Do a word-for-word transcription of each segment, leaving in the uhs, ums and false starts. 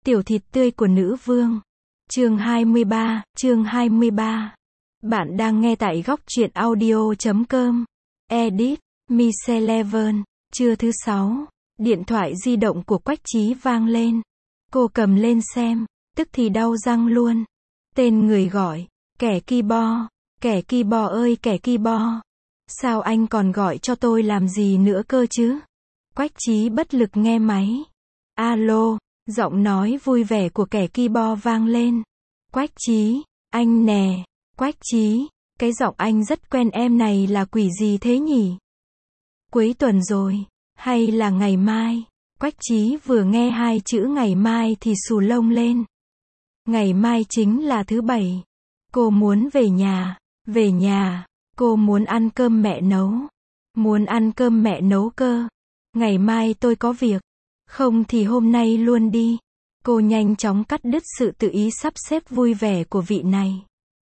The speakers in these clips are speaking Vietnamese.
Tiểu thịt tươi của nữ vương. Chương hai mươi ba, chương hai mươi ba. Bạn đang nghe tại góc truyện audio chấm com. Edit, Micheleven. Trưa thứ sáu, điện thoại di động của Quách Chí vang lên. Cô cầm lên xem, tức thì đau răng luôn. Tên người gọi, kẻ ki bo, kẻ ki bo ơi kẻ ki bo. Sao anh còn gọi cho tôi làm gì nữa cơ chứ? Quách Chí bất lực nghe máy. Alo, giọng nói vui vẻ của kẻ ki bo vang lên. Quách Chí, anh nè. Quách Chí, cái giọng anh rất quen em này là quỷ gì thế nhỉ? Cuối tuần rồi, hay là ngày mai? Quách Chí vừa nghe hai chữ ngày mai thì xù lông lên. Ngày mai chính là thứ bảy. Cô muốn về nhà, về nhà, cô muốn ăn cơm mẹ nấu. Muốn ăn cơm mẹ nấu cơ. Ngày mai tôi có việc. Không thì hôm nay luôn đi. Cô nhanh chóng cắt đứt sự tự ý sắp xếp vui vẻ của vị này.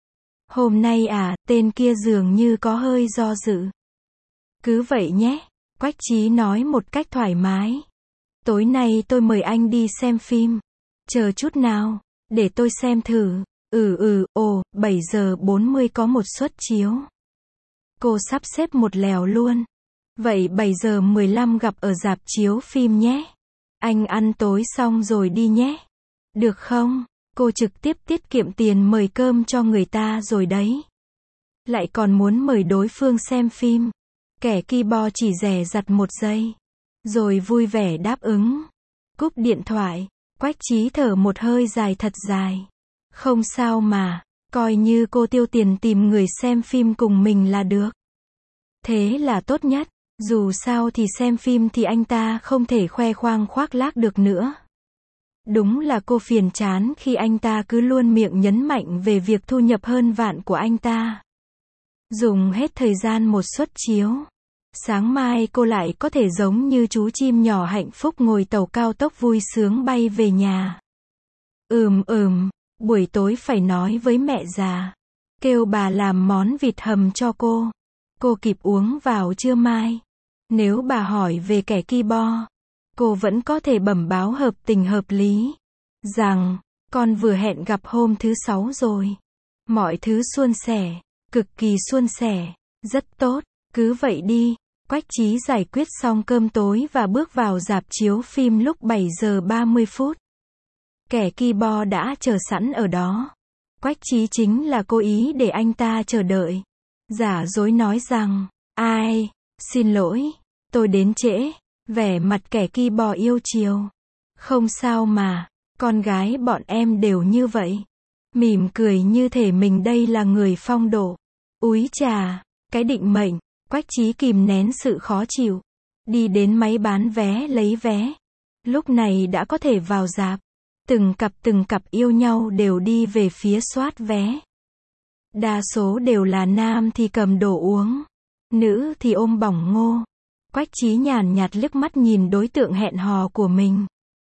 Hôm nay à, tên kia dường như có hơi do dự. Cứ vậy nhé, Quách Chí nói một cách thoải mái. Tối nay tôi mời anh đi xem phim. Chờ chút nào, để tôi xem thử. Ừ ừ, ồ, bảy giờ bốn mươi có một suất chiếu. Cô sắp xếp một lèo luôn. Vậy bảy giờ mười lăm gặp ở rạp chiếu phim nhé. Anh ăn tối xong rồi đi nhé. Được không? Cô trực tiếp tiết kiệm tiền mời cơm cho người ta rồi đấy. Lại còn muốn mời đối phương xem phim. Kẻ ki bo chỉ dè dặt một giây. Rồi vui vẻ đáp ứng. Cúp điện thoại, Quách Chí thở một hơi dài thật dài. Không sao mà, coi như cô tiêu tiền tìm người xem phim cùng mình là được. Thế là tốt nhất. Dù sao thì xem phim thì anh ta không thể khoe khoang khoác lác được nữa. Đúng là cô phiền chán khi anh ta cứ luôn miệng nhấn mạnh về việc thu nhập hơn vạn của anh ta. Dùng hết thời gian một suất chiếu. Sáng mai cô lại có thể giống như chú chim nhỏ hạnh phúc ngồi tàu cao tốc vui sướng bay về nhà. Ừm ừm, buổi tối phải nói với mẹ già. Kêu bà làm món vịt hầm cho cô. Cô kịp uống vào trưa mai. Nếu bà hỏi về kẻ ki bo, cô vẫn có thể bẩm báo hợp tình hợp lý. Rằng, con vừa hẹn gặp hôm thứ sáu rồi. Mọi thứ suôn sẻ, cực kỳ suôn sẻ, rất tốt, cứ vậy đi. Quách Chí giải quyết xong cơm tối và bước vào rạp chiếu phim lúc bảy giờ ba mươi phút. Kẻ ki bo đã chờ sẵn ở đó. Quách Chí chính là cố ý để anh ta chờ đợi. Giả dối nói rằng, ai, xin lỗi, tôi đến trễ. Vẻ mặt kẻ ki bo yêu chiều. Không sao mà, con gái bọn em đều như vậy. Mỉm cười như thể mình đây là người phong độ. Úi chà, cái định mệnh. Quách Chí kìm nén sự khó chịu. Đi đến máy bán vé lấy vé. Lúc này đã có thể vào rạp. Từng cặp từng cặp yêu nhau đều đi về phía soát vé. Đa số đều là nam thì cầm đồ uống. Nữ thì ôm bỏng ngô. Quách Chí nhàn nhạt liếc mắt nhìn đối tượng hẹn hò của mình.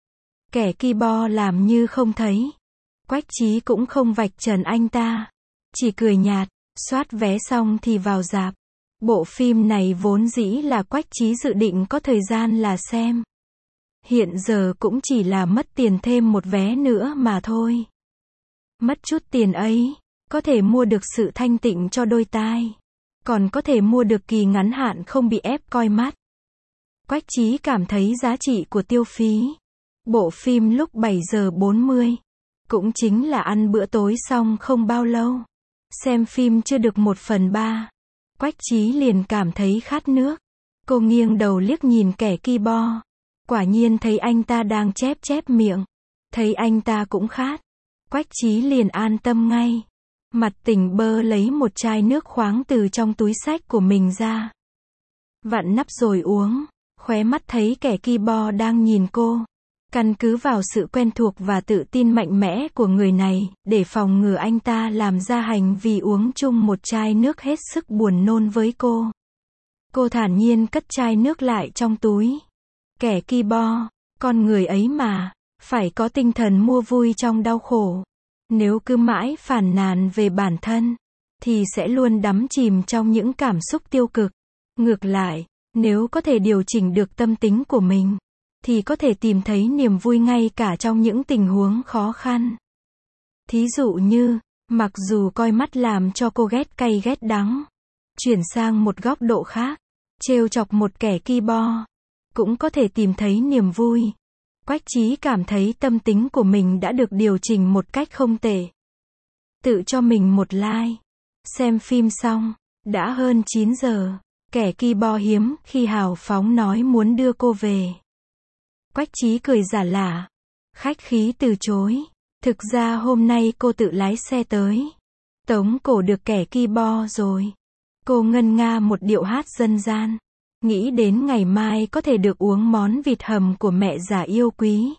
Kẻ ki bo làm như không thấy. Quách Chí cũng không vạch trần anh ta. Chỉ cười nhạt, soát vé xong thì vào rạp. Bộ phim này vốn dĩ là Quách Chí dự định có thời gian là xem. Hiện giờ cũng chỉ là mất tiền thêm một vé nữa mà thôi. Mất chút tiền ấy, có thể mua được sự thanh tịnh cho đôi tai. Còn có thể mua được kỳ ngắn hạn không bị ép coi mắt. Quách Chí cảm thấy giá trị của tiêu phí. Bộ phim lúc bảy giờ bốn mươi. Cũng chính là ăn bữa tối xong không bao lâu. Xem phim chưa được một phần ba. Quách Chí liền cảm thấy khát nước. Cô nghiêng đầu liếc nhìn kẻ ki bo. Quả nhiên thấy anh ta đang chép chép miệng. Thấy anh ta cũng khát. Quách Chí liền an tâm ngay. Mặt tỉnh bơ lấy một chai nước khoáng từ trong túi xách của mình ra. Vặn nắp rồi uống. Khóe mắt thấy kẻ ki bo đang nhìn cô. Căn cứ vào sự quen thuộc và tự tin mạnh mẽ của người này, để phòng ngừa anh ta làm ra hành vi uống chung một chai nước hết sức buồn nôn với cô. Cô thản nhiên cất chai nước lại trong túi. Kẻ ki bo, con người ấy mà, phải có tinh thần mua vui trong đau khổ. Nếu cứ mãi phàn nàn về bản thân, thì sẽ luôn đắm chìm trong những cảm xúc tiêu cực. Ngược lại, nếu có thể điều chỉnh được tâm tính của mình, thì có thể tìm thấy niềm vui ngay cả trong những tình huống khó khăn. Thí dụ như, mặc dù coi mắt làm cho cô ghét cay ghét đắng, chuyển sang một góc độ khác, trêu chọc một kẻ ki bo, cũng có thể tìm thấy niềm vui. Quách Trí cảm thấy tâm tính của mình đã được điều chỉnh một cách không tệ. Tự cho mình một like. Xem phim xong, đã hơn chín giờ, kẻ ki bo hiếm khi hào phóng nói muốn đưa cô về. Quách Trí cười giả lả, khách khí từ chối. Thực ra hôm nay cô tự lái xe tới. Tống cổ được kẻ ki bo rồi. Cô ngân nga một điệu hát dân gian. Nghĩ đến ngày mai có thể được uống món vịt hầm của mẹ già yêu quý.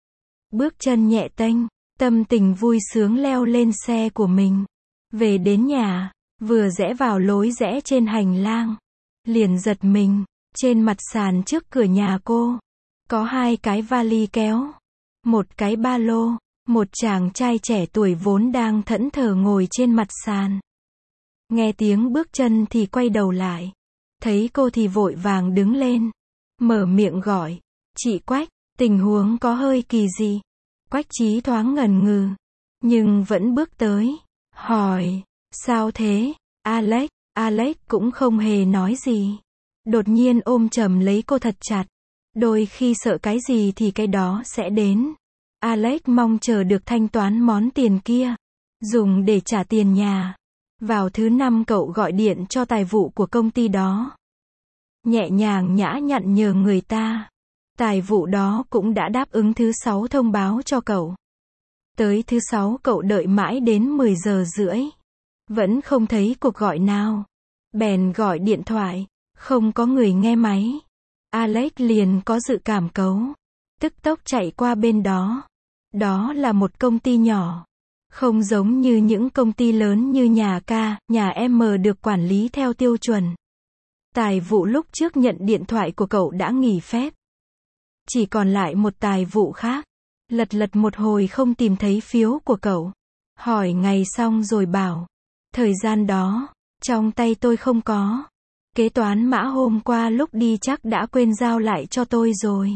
Bước chân nhẹ tênh, tâm tình vui sướng leo lên xe của mình. Về đến nhà, vừa rẽ vào lối rẽ trên hành lang. Liền giật mình, trên mặt sàn trước cửa nhà cô. Có hai cái vali kéo. Một cái ba lô. Một chàng trai trẻ tuổi vốn đang thẫn thờ ngồi trên mặt sàn. Nghe tiếng bước chân thì quay đầu lại. Thấy cô thì vội vàng đứng lên. Mở miệng gọi. Chị Quách, tình huống có hơi kỳ dị. Quách Trí thoáng ngần ngừ. Nhưng vẫn bước tới. Hỏi. Sao thế? Alex. Alex cũng không hề nói gì. Đột nhiên ôm chầm lấy cô thật chặt. Đôi khi sợ cái gì thì cái đó sẽ đến. Alex mong chờ được thanh toán món tiền kia. Dùng để trả tiền nhà. Vào thứ năm cậu gọi điện cho tài vụ của công ty đó. Nhẹ nhàng nhã nhặn nhờ người ta. Tài vụ đó cũng đã đáp ứng thứ sáu thông báo cho cậu. Tới thứ sáu cậu đợi mãi đến mười giờ rưỡi. Vẫn không thấy cuộc gọi nào. Bèn gọi điện thoại. Không có người nghe máy. Alex liền có dự cảm cấu. Tức tốc chạy qua bên đó. Đó là một công ty nhỏ. Không giống như những công ty lớn như nhà K, nhà M được quản lý theo tiêu chuẩn. Tài vụ lúc trước nhận điện thoại của cậu đã nghỉ phép. Chỉ còn lại một tài vụ khác. Lật lật một hồi không tìm thấy phiếu của cậu. Hỏi ngày xong rồi bảo. Thời gian đó, trong tay tôi không có. Kế toán mã hôm qua lúc đi chắc đã quên giao lại cho tôi rồi.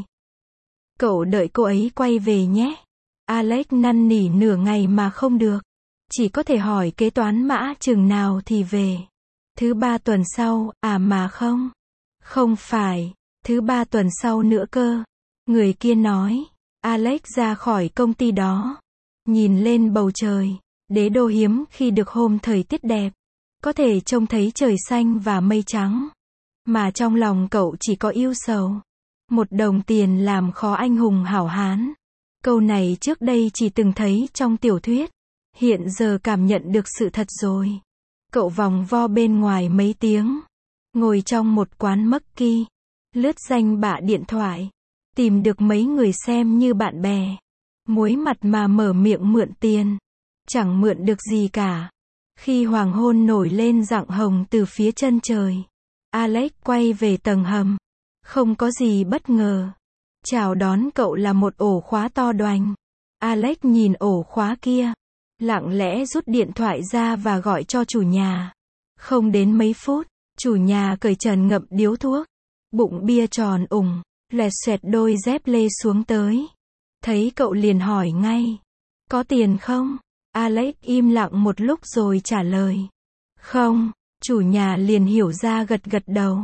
Cậu đợi cô ấy quay về nhé. Alex năn nỉ nửa ngày mà không được. Chỉ có thể hỏi kế toán mã chừng nào thì về. Thứ ba tuần sau, à mà không. Không phải, thứ ba tuần sau nữa cơ. Người kia nói. Alex ra khỏi công ty đó. Nhìn lên bầu trời. Đế đô hiếm khi được hôm thời tiết đẹp. Có thể trông thấy trời xanh và mây trắng. Mà trong lòng cậu chỉ có ưu sầu. Một đồng tiền làm khó anh hùng hảo hán. Câu này trước đây chỉ từng thấy trong tiểu thuyết. Hiện giờ cảm nhận được sự thật rồi. Cậu vòng vo bên ngoài mấy tiếng. Ngồi trong một quán Mắc Kỳ. Lướt danh bạ điện thoại. Tìm được mấy người xem như bạn bè. Muối mặt mà mở miệng mượn tiền. Chẳng mượn được gì cả. Khi hoàng hôn nổi lên rạng hồng từ phía chân trời. Alex quay về tầng hầm. Không có gì bất ngờ. Chào đón cậu là một ổ khóa to đoành. Alex nhìn ổ khóa kia. Lặng lẽ rút điện thoại ra và gọi cho chủ nhà. Không đến mấy phút, chủ nhà cởi trần ngậm điếu thuốc. Bụng bia tròn ủng, lẹt xoẹt đôi dép lê xuống tới. Thấy cậu liền hỏi ngay. Có tiền không? Alex im lặng một lúc rồi trả lời. Không, chủ nhà liền hiểu ra gật gật đầu.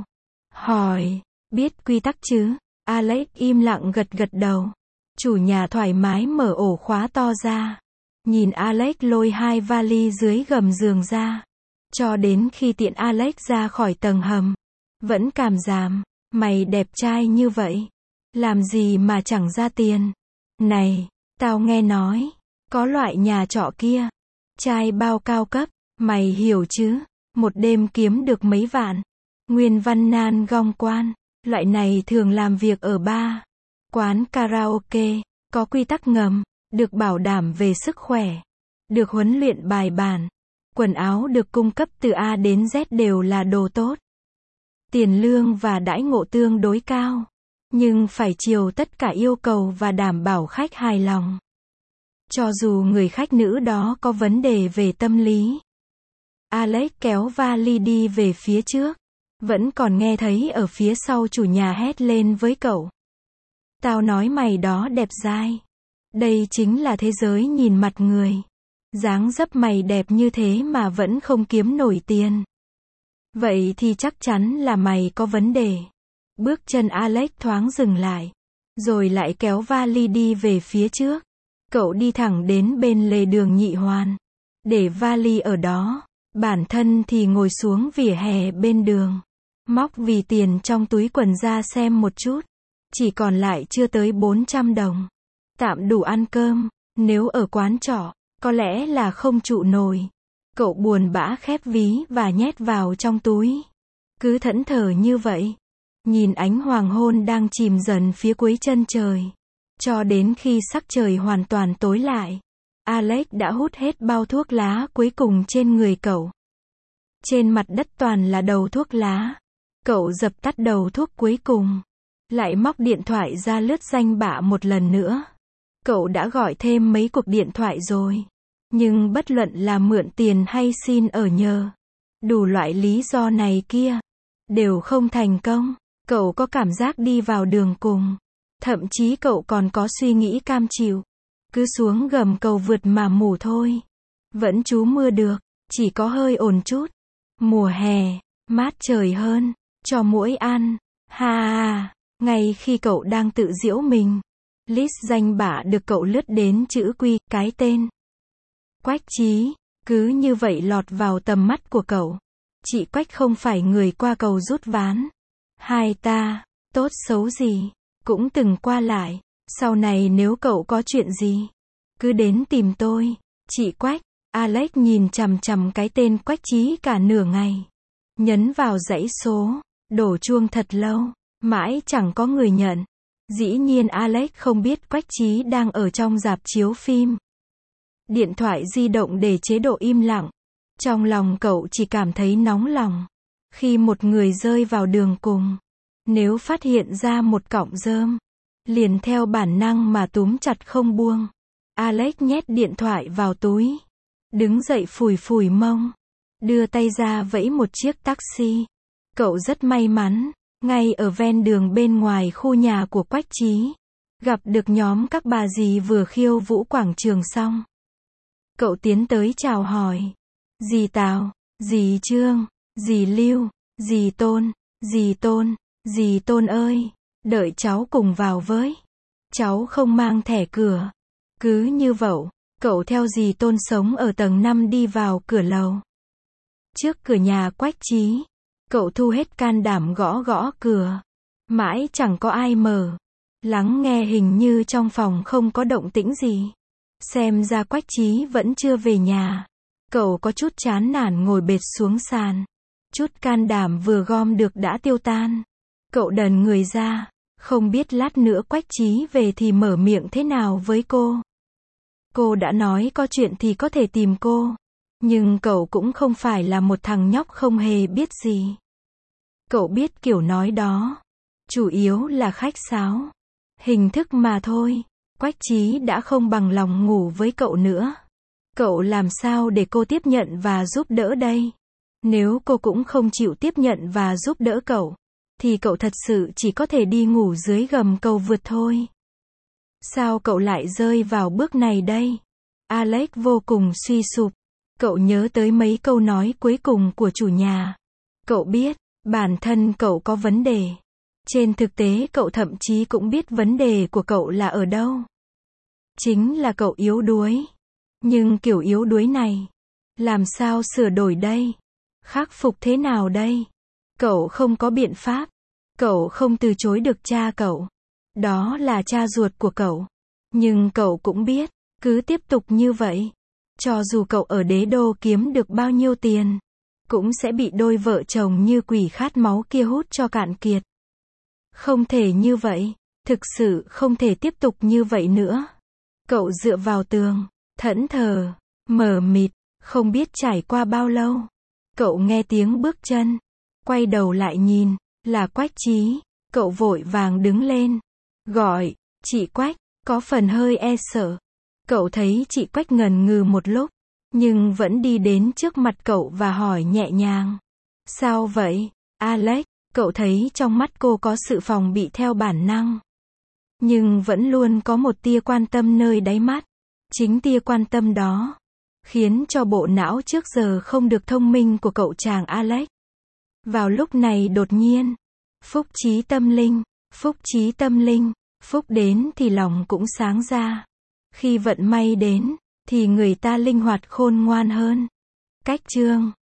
Hỏi, biết quy tắc chứ? Alex im lặng gật gật đầu. Chủ nhà thoải mái mở ổ khóa to ra. Nhìn Alex lôi hai vali dưới gầm giường ra. Cho đến khi tiện Alex ra khỏi tầng hầm. Vẫn cảm giảm. Mày đẹp trai như vậy. Làm gì mà chẳng ra tiền. Này, tao nghe nói. Có loại nhà trọ kia. Trai bao cao cấp. Mày hiểu chứ. Một đêm kiếm được mấy vạn. Nguyên văn nan gong quan. Loại này thường làm việc ở bar. Quán karaoke. Có quy tắc ngầm. Được bảo đảm về sức khỏe. Được huấn luyện bài bản. Quần áo được cung cấp từ A đến Z đều là đồ tốt. Tiền lương và đãi ngộ tương đối cao. Nhưng phải chiều tất cả yêu cầu và đảm bảo khách hài lòng. Cho dù người khách nữ đó có vấn đề về tâm lý. Alex kéo vali đi về phía trước. Vẫn còn nghe thấy ở phía sau chủ nhà hét lên với cậu. Tao nói mày đó đẹp dai. Đây chính là thế giới nhìn mặt người. Dáng dấp mày đẹp như thế mà vẫn không kiếm nổi tiền. Vậy thì chắc chắn là mày có vấn đề. Bước chân Alex thoáng dừng lại. Rồi lại kéo vali đi về phía trước. Cậu đi thẳng đến bên lề đường Nhị Hoàn. Để vali ở đó. Bản thân thì ngồi xuống vỉa hè bên đường. Móc vì tiền trong túi quần ra xem một chút. Chỉ còn lại chưa tới bốn trăm đồng. Tạm đủ ăn cơm. Nếu ở quán trọ, có lẽ là không trụ nổi. Cậu buồn bã khép ví và nhét vào trong túi. Cứ thẫn thờ như vậy. Nhìn ánh hoàng hôn đang chìm dần phía cuối chân trời. Cho đến khi sắc trời hoàn toàn tối lại. Alex đã hút hết bao thuốc lá cuối cùng trên người cậu. Trên mặt đất toàn là đầu thuốc lá. Cậu dập tắt đầu thuốc cuối cùng. Lại móc điện thoại ra lướt danh bạ một lần nữa. Cậu đã gọi thêm mấy cuộc điện thoại rồi. Nhưng bất luận là mượn tiền hay xin ở nhờ. Đủ loại lý do này kia. Đều không thành công. Cậu có cảm giác đi vào đường cùng. Thậm chí cậu còn có suy nghĩ cam chịu. Cứ xuống gầm cầu vượt mà mù thôi. Vẫn trú mưa được. Chỉ có hơi ồn chút. Mùa hè. Mát trời hơn. Cho muỗi ăn. Ha ha. Ngay khi cậu đang tự giễu mình. List danh bạ được cậu lướt đến chữ Quy, cái tên. Quách Trí. Cứ như vậy lọt vào tầm mắt của cậu. Chị Quách không phải người qua cầu rút ván. Hai ta, tốt xấu gì, cũng từng qua lại. Sau này nếu cậu có chuyện gì, cứ đến tìm tôi. Chị Quách. Alex nhìn chằm chằm cái tên Quách Trí cả nửa ngày. Nhấn vào dãy số. Đổ chuông thật lâu. Mãi chẳng có người nhận. Dĩ nhiên Alex không biết Quách Trí đang ở trong rạp chiếu phim. Điện thoại di động để chế độ im lặng. Trong lòng cậu chỉ cảm thấy nóng lòng. Khi một người rơi vào đường cùng. Nếu phát hiện ra một cọng rơm. Liền theo bản năng mà túm chặt không buông. Alex nhét điện thoại vào túi. Đứng dậy phủi phủi mông. Đưa tay ra vẫy một chiếc taxi. Cậu rất may mắn. Ngay ở ven đường bên ngoài khu nhà của Quách Trí. Gặp được nhóm các bà dì vừa khiêu vũ quảng trường xong. Cậu tiến tới chào hỏi. Dì Tào, dì Trương, dì Lưu, dì Tôn, dì Tôn, dì Tôn ơi, đợi cháu cùng vào với. Cháu không mang thẻ cửa. Cứ như vậy, cậu theo dì Tôn sống ở tầng năm đi vào cửa lầu. Trước cửa nhà Quách Trí, cậu thu hết can đảm gõ gõ cửa. Mãi chẳng có ai mở. Lắng nghe hình như trong phòng không có động tĩnh gì. Xem ra Quách Trí vẫn chưa về nhà. Cậu có chút chán nản ngồi bệt xuống sàn. Chút can đảm vừa gom được đã tiêu tan. Cậu đần người ra. Không biết lát nữa Quách Trí về thì mở miệng thế nào với cô. Cô đã nói có chuyện thì có thể tìm cô. Nhưng cậu cũng không phải là một thằng nhóc không hề biết gì. Cậu biết kiểu nói đó. Chủ yếu là khách sáo. Hình thức mà thôi. Quách Trí đã không bằng lòng ngủ với cậu nữa. Cậu làm sao để cô tiếp nhận và giúp đỡ đây? Nếu cô cũng không chịu tiếp nhận và giúp đỡ cậu, thì cậu thật sự chỉ có thể đi ngủ dưới gầm cầu vượt thôi. Sao cậu lại rơi vào bước này đây? Alex vô cùng suy sụp. Cậu nhớ tới mấy câu nói cuối cùng của chủ nhà. Cậu biết, bản thân cậu có vấn đề. Trên thực tế cậu thậm chí cũng biết vấn đề của cậu là ở đâu. Chính là cậu yếu đuối. Nhưng kiểu yếu đuối này, làm sao sửa đổi đây? Khắc phục thế nào đây? Cậu không có biện pháp. Cậu không từ chối được cha cậu. Đó là cha ruột của cậu. Nhưng cậu cũng biết, cứ tiếp tục như vậy, cho dù cậu ở đế đô kiếm được bao nhiêu tiền, cũng sẽ bị đôi vợ chồng như quỷ khát máu kia hút cho cạn kiệt. Không thể như vậy. Thực sự không thể tiếp tục như vậy nữa. Cậu dựa vào tường, thẫn thờ, mờ mịt, không biết trải qua bao lâu. Cậu nghe tiếng bước chân. Quay đầu lại nhìn, là Quách Trí. Cậu vội vàng đứng lên. Gọi, chị Quách, có phần hơi e sợ. Cậu thấy chị Quách ngần ngừ một lúc, nhưng vẫn đi đến trước mặt cậu và hỏi nhẹ nhàng. Sao vậy, Alex? Cậu thấy trong mắt cô có sự phòng bị theo bản năng. Nhưng vẫn luôn có một tia quan tâm nơi đáy mắt. Chính tia quan tâm đó khiến cho bộ não trước giờ không được thông minh của cậu chàng Alex. Vào lúc này đột nhiên, phúc trí tâm linh, phúc trí tâm linh, phúc đến thì lòng cũng sáng ra. Khi vận may đến, thì người ta linh hoạt khôn ngoan hơn. Cách chương